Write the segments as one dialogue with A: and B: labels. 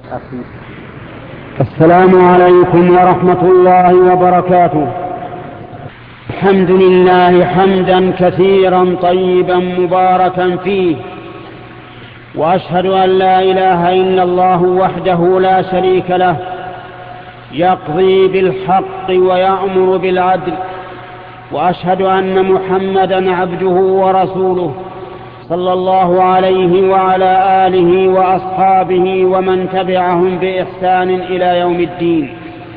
A: السلام عليكم ورحمة الله وبركاته. الحمد لله حمدا كثيرا طيبا مباركا فيه، وأشهد أن لا إله إلا الله وحده لا شريك له، يقضي بالحق ويأمر بالعدل، وأشهد أن محمدا عبده ورسوله صلى الله عليه وعلى آله وأصحابه ومن تبعهم بإحسان إلى يوم الدين،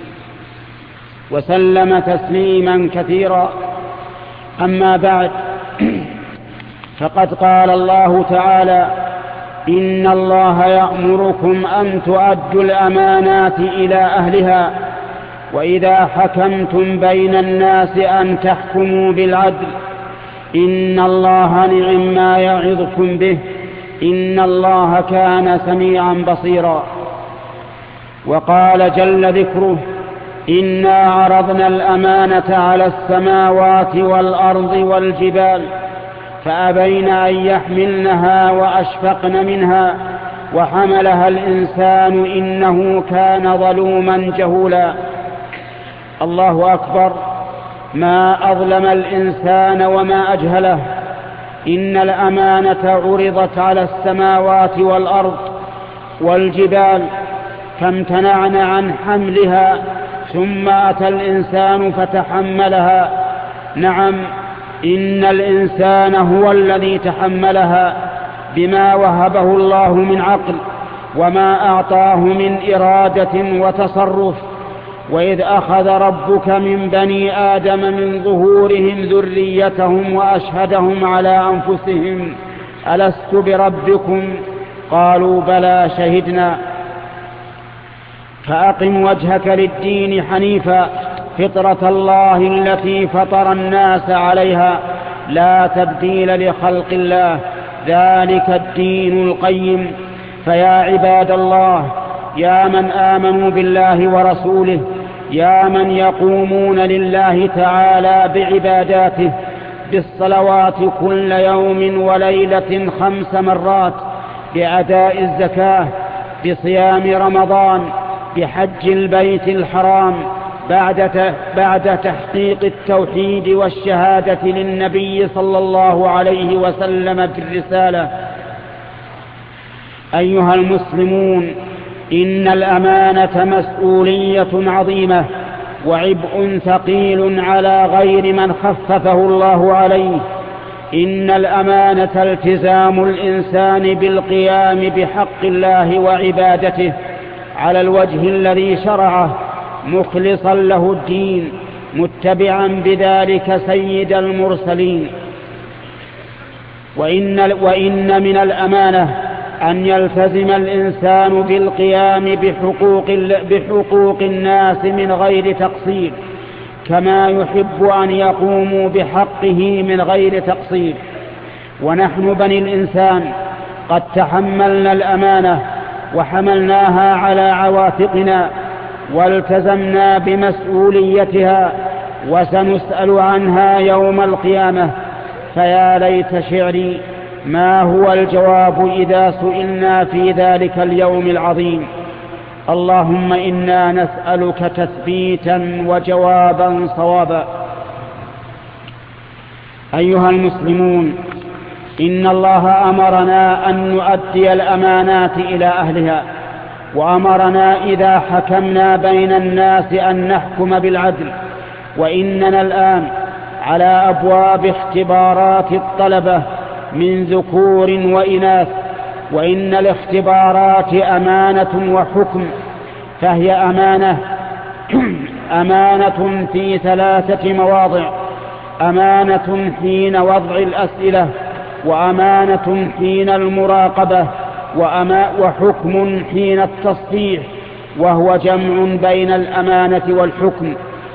A: وسلم تسليما كثيرا. أما بعد، فقد قال الله تعالى: إن الله يأمركم أن تؤدوا الأمانات إلى أهلها، وإذا حكمتم بين الناس أن تحكموا بالعدل، إن الله نعم ما يعظكم به، إن الله كان سميعا بصيرا. وقال جل ذكره: إنا عرضنا الأمانة على السماوات والأرض والجبال فأبين أن يحملنها وأشفقن منها وحملها الإنسان إنه كان ظلوما جهولا. الله أكبر، ما أظلم الإنسان وما أجهله. إن الأمانة عرضت على السماوات والأرض والجبال فامتنعن عن حملها، ثم أتى الإنسان فتحملها. نعم، إن الإنسان هو الذي تحملها بما وهبه الله من عقل وما أعطاه من إرادة وتصرف. وإذ أخذ ربك من بني آدم من ظهورهم ذريتهم وأشهدهم على أنفسهم ألست بربكم قالوا بلى شهدنا. فأقم وجهك للدين حنيفا فطرة الله التي فطر الناس عليها لا تبديل لخلق الله، ذلك الدين القيم. فيا عباد الله، يا من آمنوا بالله ورسوله، يا من يقومون لله تعالى بعباداته بالصلوات كل يوم وليلة 5 مرات، بأداء الزكاة، بصيام رمضان، بحج البيت الحرام، بعد تحقيق التوحيد والشهادة للنبي صلى الله عليه وسلم في الرسالة. أيها المسلمون، إن الأمانة مسؤولية عظيمة وعبء ثقيل على غير من خففه الله عليه. إن الأمانة التزام الإنسان بالقيام بحق الله وعبادته على الوجه الذي شرعه، مخلصا له الدين، متبعا بذلك سيد المرسلين. وإن من الأمانة أن يلتزم الإنسان بالقيام بحقوق الناس من غير تقصير، كما يحب أن يقوموا بحقه من غير تقصير. ونحن بني الإنسان قد تحملنا الأمانة وحملناها على عواتقنا والتزمنا بمسؤوليتها، وسنسأل عنها يوم القيامة. فيا ليت شعري ما هو الجواب إذا سئلنا في ذلك اليوم العظيم. اللهم إنا نسألك تثبيتا وجوابا صوابا. أيها المسلمون، إن الله أمرنا أن نؤدي الأمانات إلى أهلها، وأمرنا إذا حكمنا بين الناس أن نحكم بالعدل. وإننا الآن على أبواب اختبارات الطلبة من ذكور وإناث، وإن الاختبارات أمانة وحكم. فهي أمانة في 3 مواضع: أمانة حين وضع الأسئلة، وأمانة حين المراقبة، وحكم حين التصحيح، وهو جمع بين الأمانة والحكم.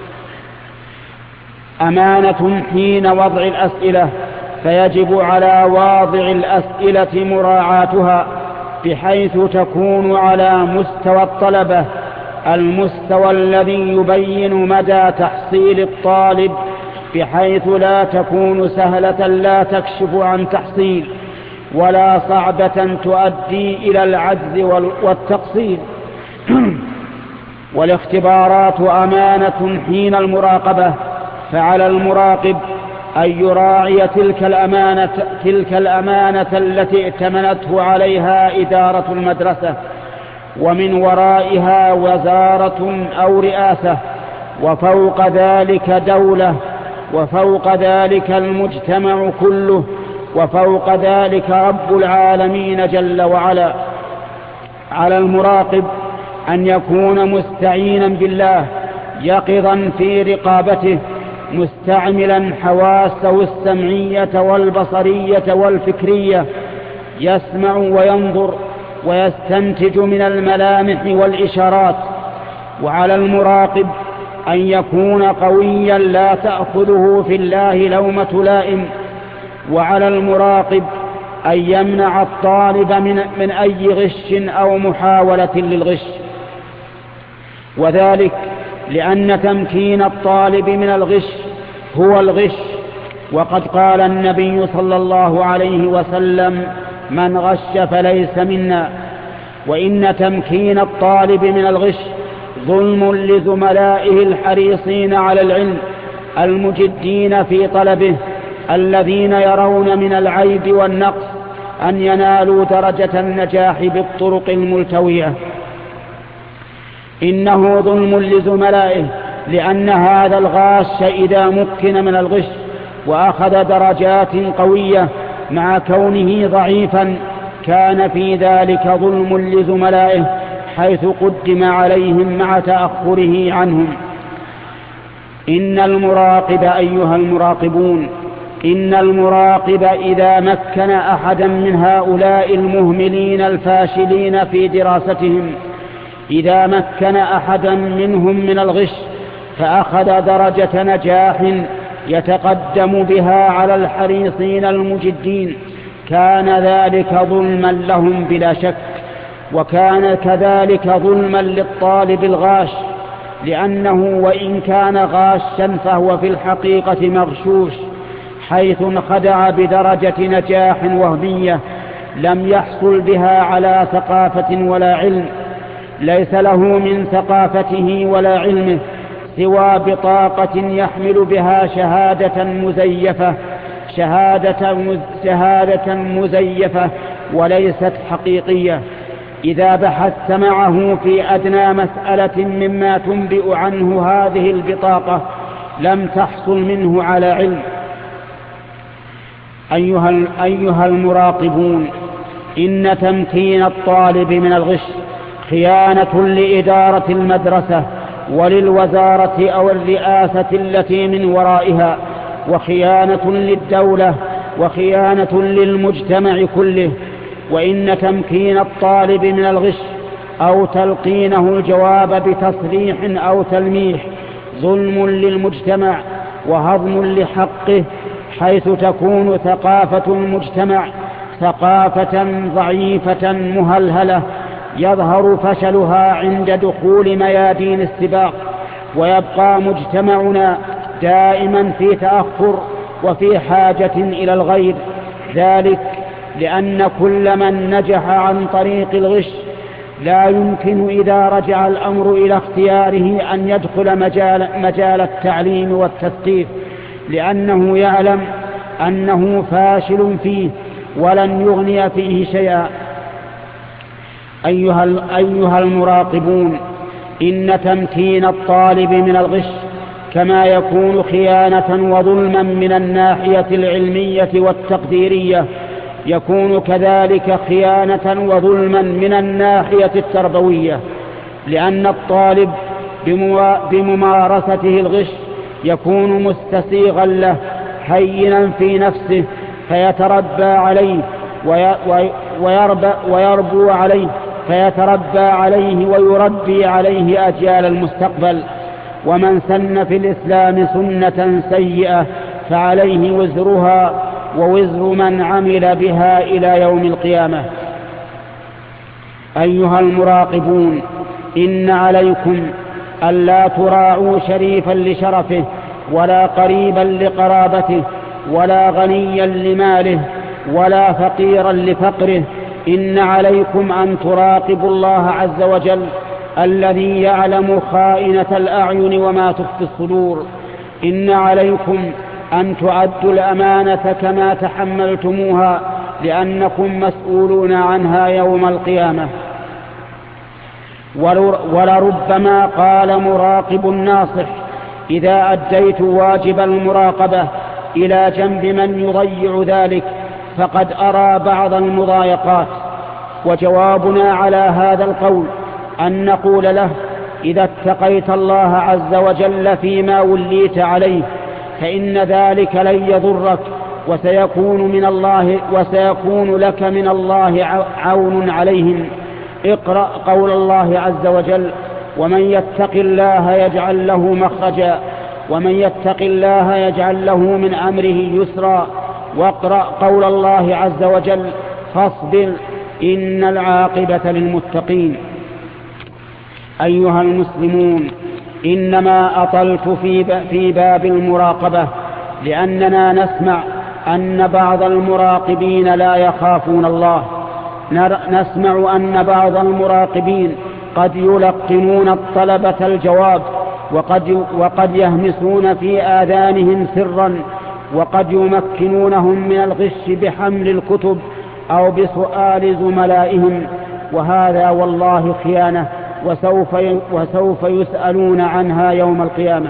A: أمانة حين وضع الأسئلة، فيجب على واضع الأسئلة مراعاتها بحيث تكون على مستوى الطلبة، المستوى الذي يبين مدى تحصيل الطالب، بحيث لا تكون سهلة لا تكشف عن تحصيل، ولا صعبة تؤدي إلى العجز والتقصير. والاختبارات أمانة حين المراقبة، فعلى المراقب أن يراعي تلك الأمانة التي ائتمنته عليها إدارة المدرسة، ومن ورائها وزارة أو رئاسة، وفوق ذلك دولة، وفوق ذلك المجتمع كله، وفوق ذلك رب العالمين جل وعلا. على المراقب أن يكون مستعينا بالله يقظا في رقابته، مستعملا حواسه السمعية والبصرية والفكرية، يسمع وينظر ويستنتج من الملامح والإشارات. وعلى المراقب أن يكون قويا لا تأخذه في الله لومة لائم. وعلى المراقب أن يمنع الطالب من أي غش أو محاولة للغش، وذلك لأن تمكين الطالب من الغش هو الغش. وقد قال النبي صلى الله عليه وسلم: من غش فليس منا. وإن تمكين الطالب من الغش ظلم لزملائه الحريصين على العلم المجدين في طلبه، الذين يرون من العيب والنقص أن ينالوا درجة النجاح بالطرق الملتوية. إنه ظلم لزملائه، لأن هذا الغاش إذا مكن من الغش وأخذ درجات قوية مع كونه ضعيفا كان في ذلك ظلم لزملائه، حيث قدم عليهم مع تأخره عنهم. إن المراقب أيها المراقبون، إن المراقب إذا مكن أحدا من هؤلاء المهملين الفاشلين في دراستهم، إذا مكن أحدا منهم من الغش فأخذ درجة نجاح يتقدم بها على الحريصين المجدين، كان ذلك ظلما لهم بلا شك، وكان كذلك ظلما للطالب الغاش، لأنه وإن كان غاشا فهو في الحقيقة مغشوش، حيث انخدع بدرجة نجاح وهمية لم يحصل بها على ثقافة ولا علم، ليس له من ثقافته ولا علمه سوى بطاقة يحمل بها شهادة مزيفة وليست حقيقية. إذا بحثت معه في أدنى مسألة مما تنبئ عنه هذه البطاقة لم تحصل منه على علم. أيها المراقبون، إن تمكين الطالب من الغش خيانة لإدارة المدرسة وللوزارة أو الرئاسة التي من ورائها، وخيانة للدولة، وخيانة للمجتمع كله. وإن تمكين الطالب من الغش أو تلقينه الجواب بتصريح أو تلميح ظلم للمجتمع وهضم لحقه، حيث تكون ثقافة المجتمع ثقافة ضعيفة مهلهلة يظهر فشلها عند دخول ميادين السباق، ويبقى مجتمعنا دائما في تأخر وفي حاجة إلى الغير. ذلك لأن كل من نجح عن طريق الغش لا يمكن إذا رجع الأمر إلى اختياره أن يدخل مجال التعليم والتثقيف، لأنه يعلم أنه فاشل فيه ولن يغني فيه شيئا. أيها المراقبون، إن تمكين الطالب من الغش كما يكون خيانة وظلما من الناحية العلمية والتقديرية، يكون كذلك خيانة وظلما من الناحية التربوية، لأن الطالب بممارسته الغش يكون مستسيغا له هينا في نفسه، فيتربى عليه ويربو عليه، فيتربى عليه ويربي عليه أجيال المستقبل. ومن سن في الإسلام سنة سيئة فعليه وزرها ووزر من عمل بها إلى يوم القيامة. أيها المراقبون، إن عليكم ألا تراعوا شريفا لشرفه، ولا قريبا لقرابته، ولا غنيا لماله، ولا فقيرا لفقره. إن عليكم أن تراقبوا الله عز وجل الذي يعلم خائنة الأعين وما تخفي الصدور. إن عليكم أن تعدوا الأمانة كما تحملتموها، لأنكم مسؤولون عنها يوم القيامة. ولربما قال مراقب ناصح: إذا أديت واجب المراقبة إلى جنب من يضيع ذلك فقد أرى بعض المضايقات. وجوابنا على هذا القول أن نقول له: إذا اتقيت الله عز وجل فيما وليت عليه فإن ذلك لن يضرك، وسيكون لك من الله عون عليهم. اقرأ قول الله عز وجل: ومن يتق الله يجعل له مخرجا، ومن يتق الله يجعل له من أمره يسرا. واقرأ قول الله عز وجل: فاصبر إن العاقبة للمتقين. أيها المسلمون، إنما أطلت في باب المراقبة لأننا نسمع أن بعض المراقبين لا يخافون الله. نسمع أن بعض المراقبين قد يلقنون الطلبة الجواب، وقد يهمسون في آذانهم سرا، وقد يمكنونهم من الغش بحمل الكتب أو بسؤال زملائهم، وهذا والله خيانة، وسوف يسألون عنها يوم القيامة.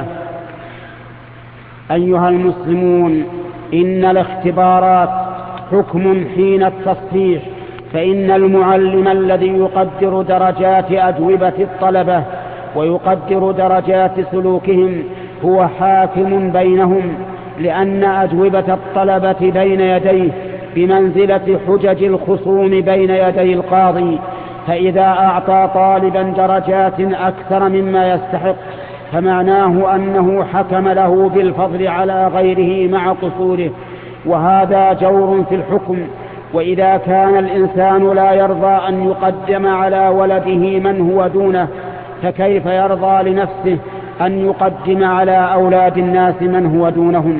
A: أيها المسلمون، إن الاختبارات حكم حين التصحيح، فإن المعلم الذي يقدر درجات أجوبة الطلبة ويقدر درجات سلوكهم هو حاكم بينهم، لأن أجوبة الطلبة بين يديه بمنزلة حجج الخصوم بين يدي القاضي، فإذا أعطى طالبا درجات أكثر مما يستحق فمعناه أنه حكم له بالفضل على غيره مع قصوره، وهذا جور في الحكم. وإذا كان الإنسان لا يرضى أن يقدم على ولده من هو دونه، فكيف يرضى لنفسه أن يقدم على أولاد الناس من هو دونهم؟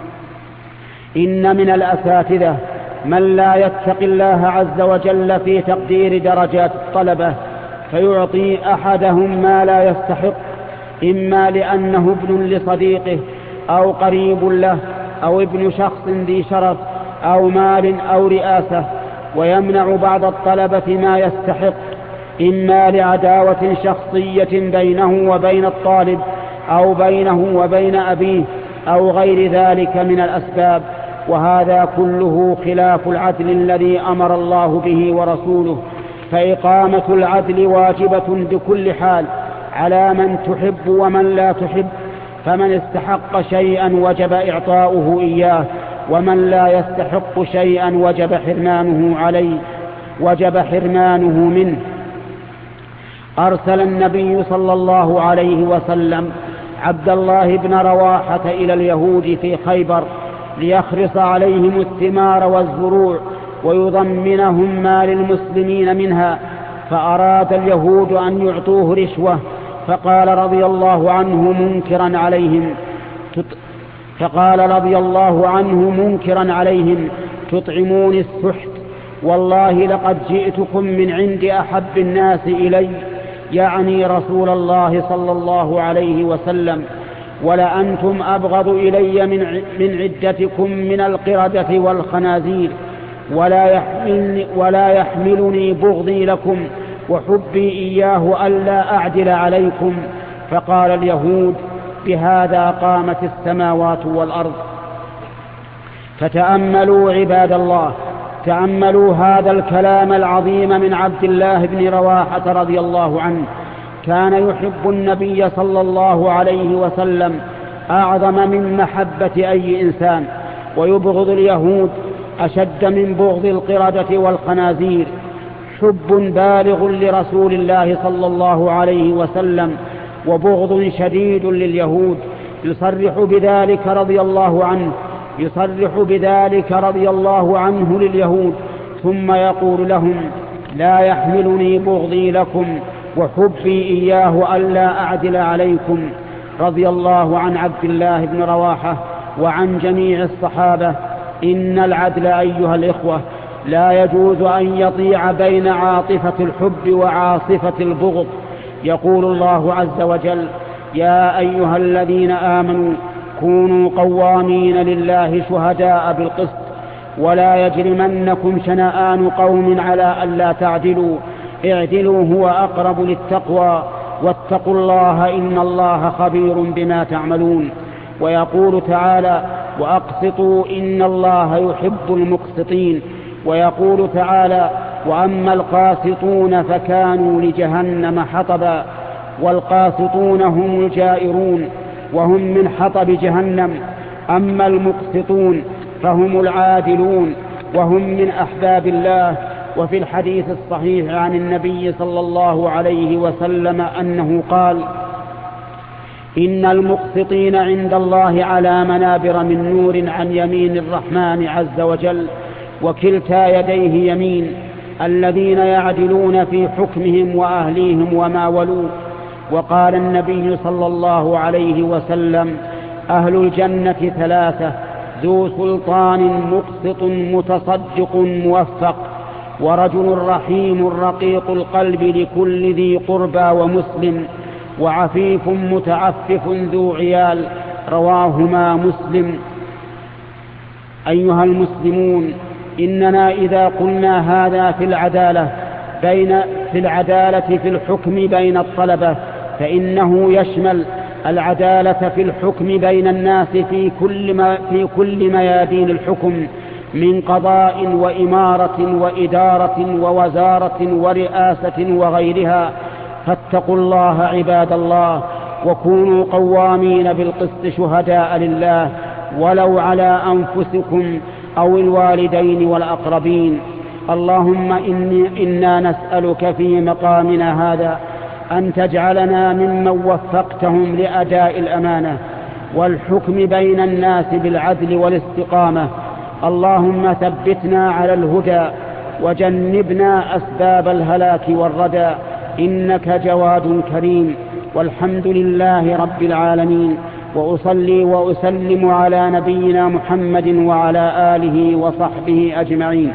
A: إن من الأساتذة من لا يتقي الله عز وجل في تقدير درجات الطلبة، فيعطي أحدهم ما لا يستحق، إما لأنه ابن لصديقه أو قريب له أو ابن شخص ذي شرف أو مال أو رئاسة، ويمنع بعض الطلبة ما يستحق، إما لعداوة شخصية بينه وبين الطالب أو بينه وبين أبيه أو غير ذلك من الأسباب، وهذا كله خلاف العدل الذي أمر الله به ورسوله. فإقامة العدل واجبة بكل حال على من تحب ومن لا تحب، فمن استحق شيئا وجب إعطاؤه إياه، ومن لا يستحق شيئا وجب حرمانه منه. أرسل النبي صلى الله عليه وسلم عبد الله بن رواحة إلى اليهود في خيبر ليخرص عليهم الثمار والزروع ويضمنهم ما للمسلمين منها، فأراد اليهود أن يعطوه رشوة، فقال رضي الله عنه منكرا عليهم: تطعمون السحت؟ والله لقد جئتكم من عند أحب الناس إلي، يعني رسول الله صلى الله عليه وسلم، ولأنتم أبغض إلي من عدتكم من القردة والخنازير، ولا يحملني بغضي لكم وحبي إياه ألا أعدل عليكم. فقال اليهود: بهذا قامت السماوات والأرض. فتأملوا عباد الله، تأملوا هذا الكلام العظيم من عبد الله بن رواحة رضي الله عنه. كان يحب النبي صلى الله عليه وسلم أعظم من محبة أي إنسان، ويبغض اليهود أشد من بغض القردة والخنازير. حب بالغ لرسول الله صلى الله عليه وسلم وبغض شديد لليهود. يصرح بذلك رضي الله عنه لليهود، ثم يقول لهم: لا يحملني بغضي لكم وحبي إياه ألا أعدل عليكم. رضي الله عن عبد الله بن رواحة وعن جميع الصحابة. إن العدل أيها الإخوة لا يجوز أن يطيع بين عاطفة الحب وعاصفة البغض، يقول الله عز وجل: يا أيها الذين آمنوا كونوا قوامين لله شهداء بالقسط ولا يجرمنكم شنآن قوم على ألا تعدلوا اعدلوا هو أقرب للتقوى واتقوا الله إن الله خبير بما تعملون. ويقول تعالى: وأقسطوا إن الله يحب المقسطين. ويقول تعالى: وأما القاسطون فكانوا لجهنم حطبا. والقاسطون هم الجائرون وهم من حطب جهنم. أما المقسطون فهم العادلون وهم من أحباب الله. وفي الحديث الصحيح عن النبي صلى الله عليه وسلم أنه قال: إن المقسطين عند الله على منابر من نور عن يمين الرحمن عز وجل وكلتا يديه يمين، الذين يعدلون في حكمهم وأهليهم وما ولوا. وقال النبي صلى الله عليه وسلم: أهل الجنة ثلاثة: ذو سلطان مقسط متصدق موفق، ورجل رحيم رقيق القلب لكل ذي قربى ومسلم، وعفيف متعفف ذو عيال. رواهما مسلم. أيها المسلمون، إننا إذا قلنا هذا في العدالة في الحكم بين الطلبة فإنه يشمل العدالة في الحكم بين الناس في كل ميادين الحكم من قضاء وإمارة وإدارة ووزارة ورئاسة وغيرها. فاتقوا الله عباد الله، وكونوا قوامين بالقسط شهداء لله ولو على أنفسكم أو الوالدين والأقربين. اللهم إنا نسألك في مقامنا هذا أن تجعلنا ممن وفقتهم لأداء الأمانة والحكم بين الناس بالعدل والاستقامة. اللهم ثبتنا على الهدى وجنبنا أسباب الهلاك والردى، إنك جواد كريم. والحمد لله رب العالمين، وأصلي وأسلم على نبينا محمد وعلى آله وصحبه أجمعين.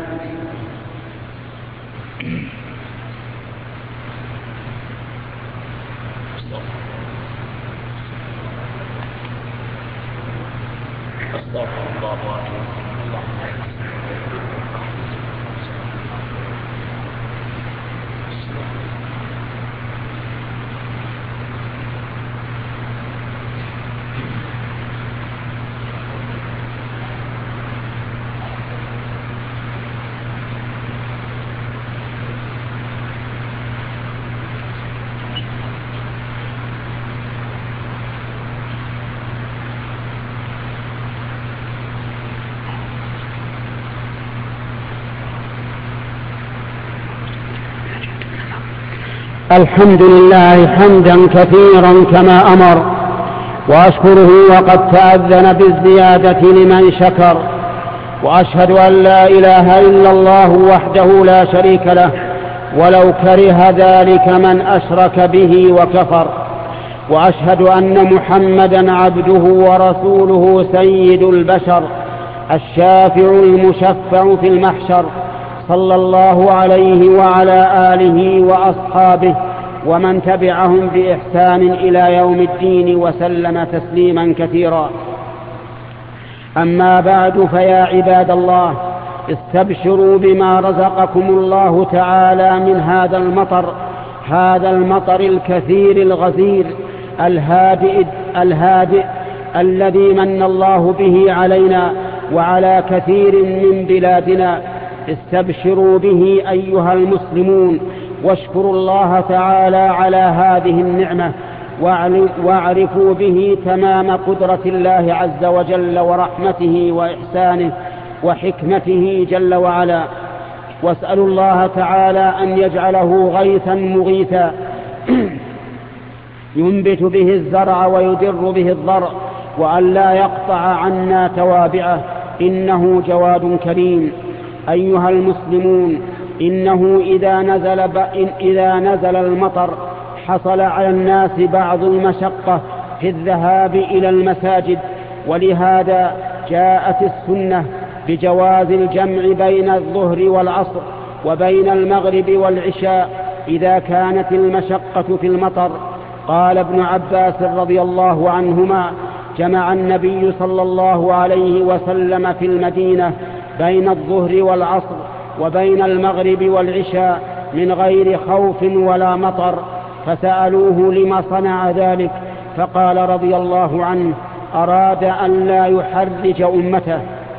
A: الحمد لله حمدا كثيرا كما أمر، وأشكره وقد تأذن بالزيادة لمن شكر. وأشهد أن لا إله إلا الله وحده لا شريك له، ولو كره ذلك من أشرك به وكفر. وأشهد أن محمدا عبده ورسوله سيد البشر الشافع المشفع في المحشر، صلى الله عليه وعلى آله وأصحابه ومن تبعهم بإحسان إلى يوم الدين وسلم تسليما كثيرا. أما بعد، فيا عباد الله، استبشروا بما رزقكم الله تعالى من هذا المطر الكثير الغزير الهادئ الذي من الله به علينا وعلى كثير من بلادنا. استبشروا به أيها المسلمون، واشكروا الله تعالى على هذه النعمة، واعرفوا به تمام قدرة الله عز وجل ورحمته وإحسانه وحكمته جل وعلا. واسألوا الله تعالى أن يجعله غيثا مغيثا ينبت به الزرع ويدر به الضرع، وأن لا يقطع عنا توابعه، إنه جواد كريم. أيها المسلمون، إنه إذا نزل المطر حصل على الناس بعض المشقة في الذهاب إلى المساجد، ولهذا جاءت السنة بجواز الجمع بين الظهر والعصر وبين المغرب والعشاء إذا كانت المشقة في المطر. قال ابن عباس رضي الله عنهما: جمع النبي صلى الله عليه وسلم في المدينة بين الظهر والعصر وبين المغرب والعشاء من غير خوف ولا مطر، فسألوه لما صنع ذلك، فقال رضي الله عنه: أراد أن لا يحرج أمته.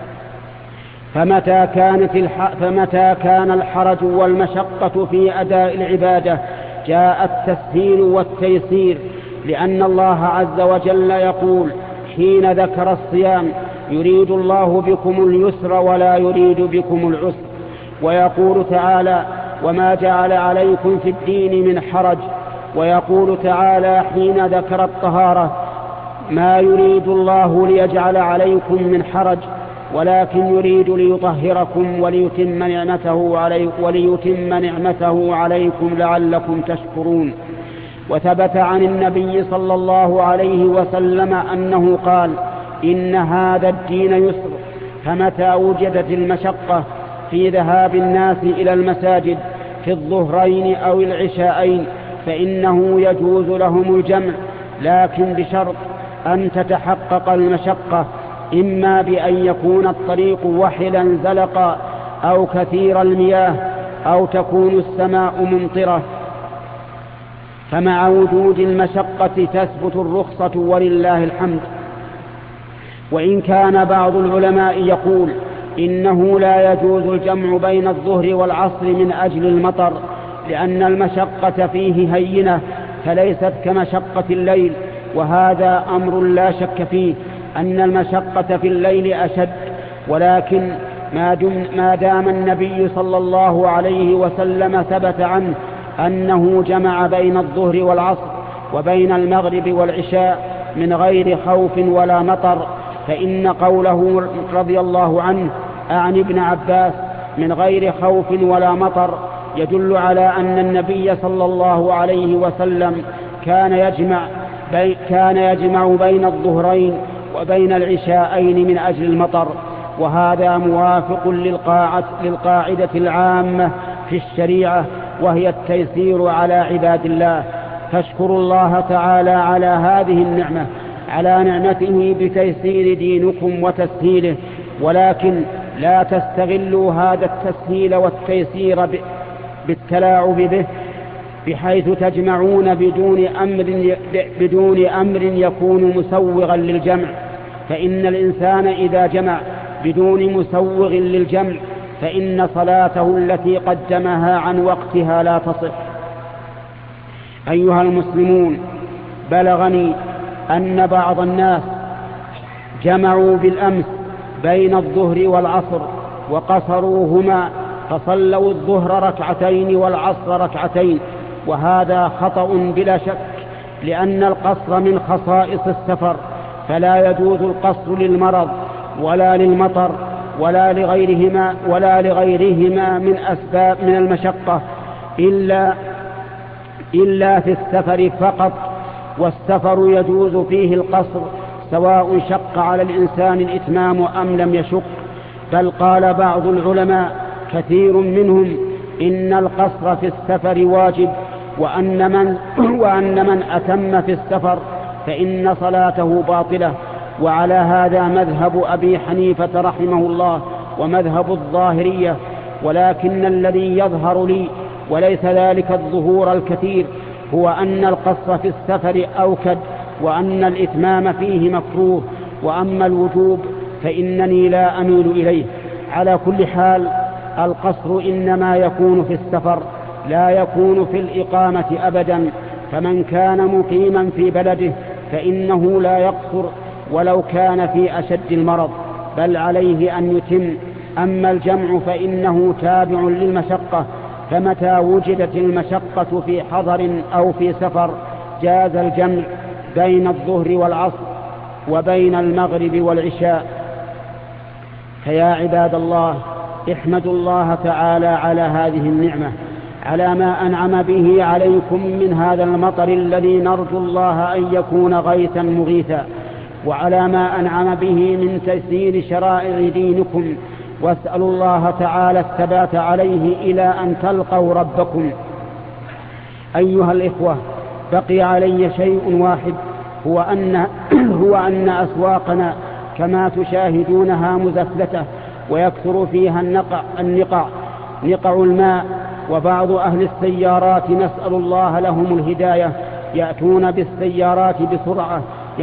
A: فمتى كان الحرج والمشقة في أداء العبادة جاء التسهيل والتيسير، لأن الله عز وجل يقول حين ذكر الصيام: يريد الله بكم اليسر ولا يريد بكم العسر. ويقول تعالى: وما جعل عليكم في الدين من حرج. ويقول تعالى حين ذكر الطهارة: ما يريد الله ليجعل عليكم من حرج ولكن يريد ليطهركم وليتم نعمته عليكم لعلكم تشكرون. وثبت عن النبي صلى الله عليه وسلم أنه قال: إن هذا الدين يسر، فمتى وجدت المشقة في ذهاب الناس إلى المساجد في الظهرين أو العشاءين فإنه يجوز لهم الجمع، لكن بشرط أن تتحقق المشقة، إما بأن يكون الطريق وحلا زلقا أو كثير المياه أو تكون السماء ممطرة. فمع وجود المشقة تثبت الرخصة ولله الحمد. وإن كان بعض العلماء يقول إنه لا يجوز الجمع بين الظهر والعصر من أجل المطر، لأن المشقة فيه هينة فليست كمشقة الليل، وهذا أمر لا شك فيه أن المشقة في الليل أشد. ولكن ما دام النبي صلى الله عليه وسلم ثبت عنه أنه جمع بين الظهر والعصر وبين المغرب والعشاء من غير خوف ولا مطر، فإن قوله رضي الله عنه أعني ابن عباس من غير خوف ولا مطر يدل على أن النبي صلى الله عليه وسلم كان يجمع بين الظهرين وبين العشاءين من أجل المطر، وهذا موافق للقاعدة العامة في الشريعة، وهي التيسير على عباد الله. فاشكروا الله تعالى على هذه النعمة، على نعمته بتيسير دينكم وتسهيله، ولكن لا تستغلوا هذا التسهيل والتيسير بالتلاعب به، بحيث تجمعون بدون أمر يكون مسوغا للجمع. فإن الإنسان إذا جمع بدون مسوغ للجمع فإن صلاته التي قدمها عن وقتها لا تصح. أيها المسلمون، بلغني أن بعض الناس جمعوا بالأمس بين الظهر والعصر وقصروهما، فصلوا الظهر ركعتين والعصر ركعتين، وهذا خطأ بلا شك، لأن القصر من خصائص السفر، فلا يجوز القصر للمرض ولا للمطر ولا لغيرهما من أسباب من المشقة إلا في السفر فقط. والسفر يجوز فيه القصر سواء شق على الإنسان الإتمام أم لم يشق. بل قال بعض العلماء كثير منهم إن القصر في السفر واجب، وأن من أتم في السفر فإن صلاته باطلة. وعلى هذا مذهب أبي حنيفة رحمه الله ومذهب الظاهرية. ولكن الذي يظهر لي وليس ذلك الظهور الكثير هو أن القصر في السفر أوكد، وأن الإتمام فيه مكروه، وأما الوجوب فإنني لا أميل إليه. على كل حال القصر إنما يكون في السفر لا يكون في الإقامة أبدا، فمن كان مقيما في بلده فإنه لا يقصر ولو كان في أشد المرض، بل عليه أن يتم. أما الجمع فإنه تابع للمشقة، فمتى وجدت المشقة في حضر أو في سفر جاز الجمع بين الظهر والعصر وبين المغرب والعشاء. فيا عباد الله، احمدوا الله تعالى على هذه النعمة، على ما أنعم به عليكم من هذا المطر الذي نرجو الله أن يكون غيثا مغيثا، وعلى ما أنعم به من تيسير شرائع دينكم، واسألوا الله تعالى الثبات عليه إلى أن تلقوا ربكم. أيها الإخوة، بقي علي شيء واحد، هو أن أسواقنا كما تشاهدونها مزفلتة، ويكثر فيها نقع الماء. وبعض أهل السيارات نسأل الله لهم الهداية يأتون بالسيارات بسرعة،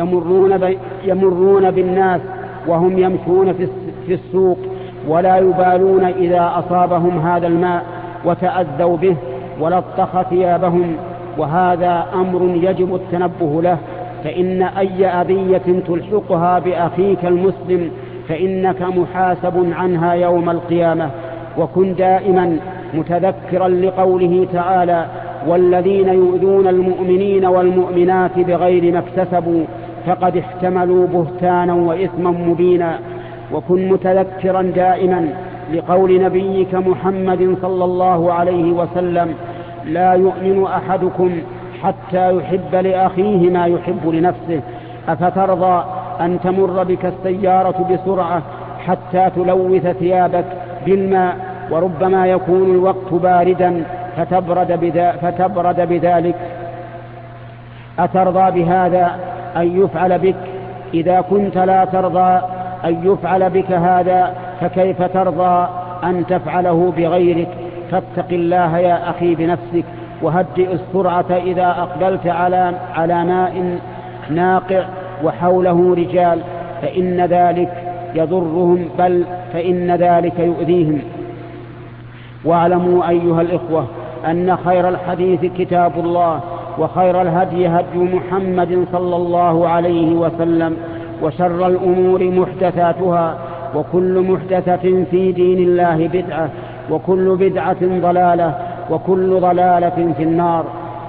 A: يمرون بالناس وهم يمشون في السوق، ولا يبالون إذا أصابهم هذا الماء وتأذوا به ولطخ ثيابهم، وهذا أمر يجب التنبه له، فإن أي أذية تلحقها بأخيك المسلم فإنك محاسب عنها يوم القيامة. وكن دائما متذكرا لقوله تعالى: والذين يؤذون المؤمنين والمؤمنات بغير ما اكتسبوا فقد احتملوا بهتانا وإثما مبينا. وكن متذكرا دائما لقول نبيك محمد صلى الله عليه وسلم: لا يؤمن أحدكم حتى يحب لأخيه ما يحب لنفسه. أفترضى أن تمر بك السيارة بسرعة حتى تلوث ثيابك بالماء، وربما يكون الوقت باردا فتبرد بذلك؟ أترضى بهذا أن يفعل بك؟ إذا كنت لا ترضى أن يفعل بك هذا، فكيف ترضى أن تفعله بغيرك؟ فاتق الله يا أخي بنفسك، وهدئ السرعة إذا أقبلت على ماء ناقع وحوله رجال، فإن ذلك يضرهم، بل فإن ذلك يؤذيهم. واعلموا أيها الإخوة أن خير الحديث كتاب الله، وخير الهدي هدي محمد صلى الله عليه وسلم، وشر الأمور محدثاتها، وكل محدثة في دين الله بدعة، وكل بدعة ضلالة، وكل ضلالة في النار.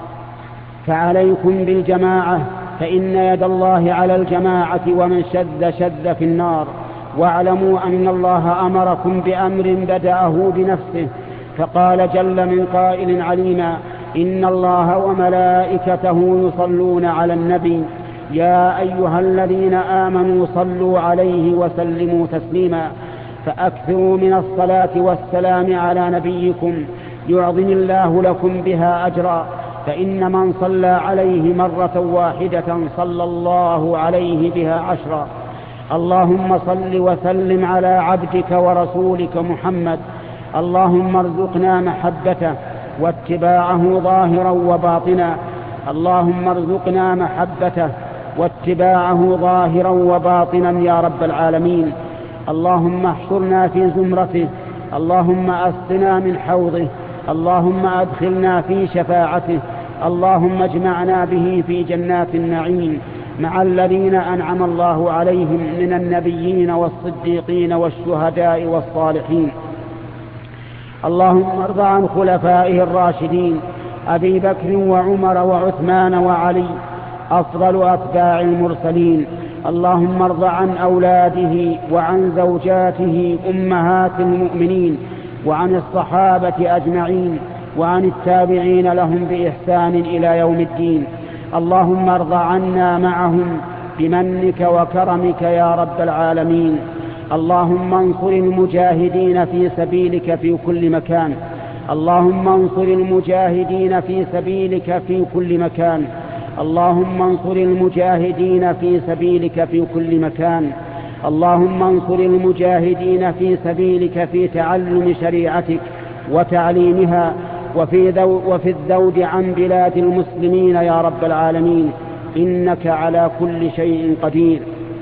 A: فعليكم بالجماعة، فإن يد الله على الجماعة، ومن شذ في النار. واعلموا أن الله أمركم بأمر بدأه بنفسه، فقال جل من قائل عليما: إن الله وملائكته يصلون على النبي يا أيها الذين آمنوا صلوا عليه وسلموا تسليما. فأكثروا من الصلاة والسلام على نبيكم يعظم الله لكم بها أجرا، فإن من صلى عليه مرة واحدة صلى الله عليه بها 10. اللهم صل وسلم على عبدك ورسولك محمد. اللهم ارزقنا محبته واتباعه ظاهرا وباطنا. اللهم ارزقنا محبته واتباعه ظاهرا وباطنا يا رب العالمين. اللهم احشرنا في زمرته، اللهم أسقنا من حوضه، اللهم أدخلنا في شفاعته، اللهم اجمعنا به في جنات النعيم مع الذين أنعم الله عليهم من النبيين والصديقين والشهداء والصالحين. اللهم ارض عن خلفائه الراشدين أبي بكر وعمر وعثمان وعلي أفضل أتباع المرسلين. اللهم ارض عن أولاده وعن زوجاته أمهات المؤمنين، وعن الصحابة أجمعين، وعن التابعين لهم بإحسان إلى يوم الدين. اللهم ارض عنا معهم بمنك وكرمك يا رب العالمين. اللهم انصر المجاهدين في سبيلك في كل مكان. اللهم انصر المجاهدين في سبيلك في كل مكان. اللهم انصر المجاهدين في سبيلك في كل مكان. اللهم انصر المجاهدين في سبيلك في تعلم شريعتك وتعليمها، وفي الذود عن بلاد المسلمين يا رب العالمين، إنك على كل شيء قدير.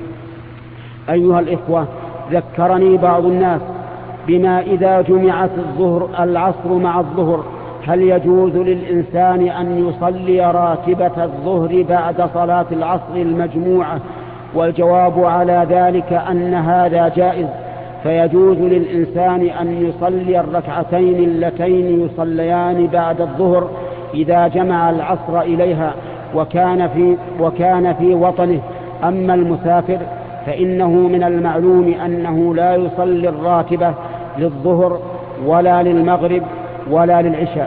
A: أيها الإخوة، ذكرني بعض الناس بما إذا جمعت العصر مع الظهر هل يجوز للإنسان أن يصلي راتبة الظهر بعد صلاة العصر المجموعة؟ والجواب على ذلك أن هذا جائز، فيجوز للإنسان أن يصلي الركعتين اللتين يصليان بعد الظهر إذا جمع العصر إليها وكان في وطنه. أما المسافر فإنه من المعلوم أنه لا يصلي الراتبة للظهر ولا للمغرب ولا للعشاء.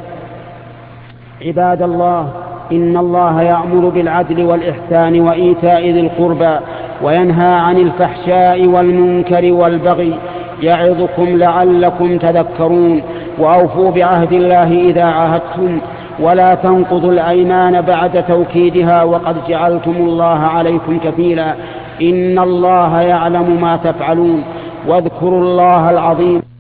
A: عباد الله، إن الله يأمر بالعدل والإحسان وإيتاء ذي القربى وينهى عن الفحشاء والمنكر والبغي، يعظكم لعلكم تذكرون. وأوفوا بعهد الله إذا عاهدتم، ولا تنقضوا الأيمان بعد توكيدها وقد جعلتم الله عليكم كفيلا إن الله يعلم ما تفعلون واذكروا الله العظيم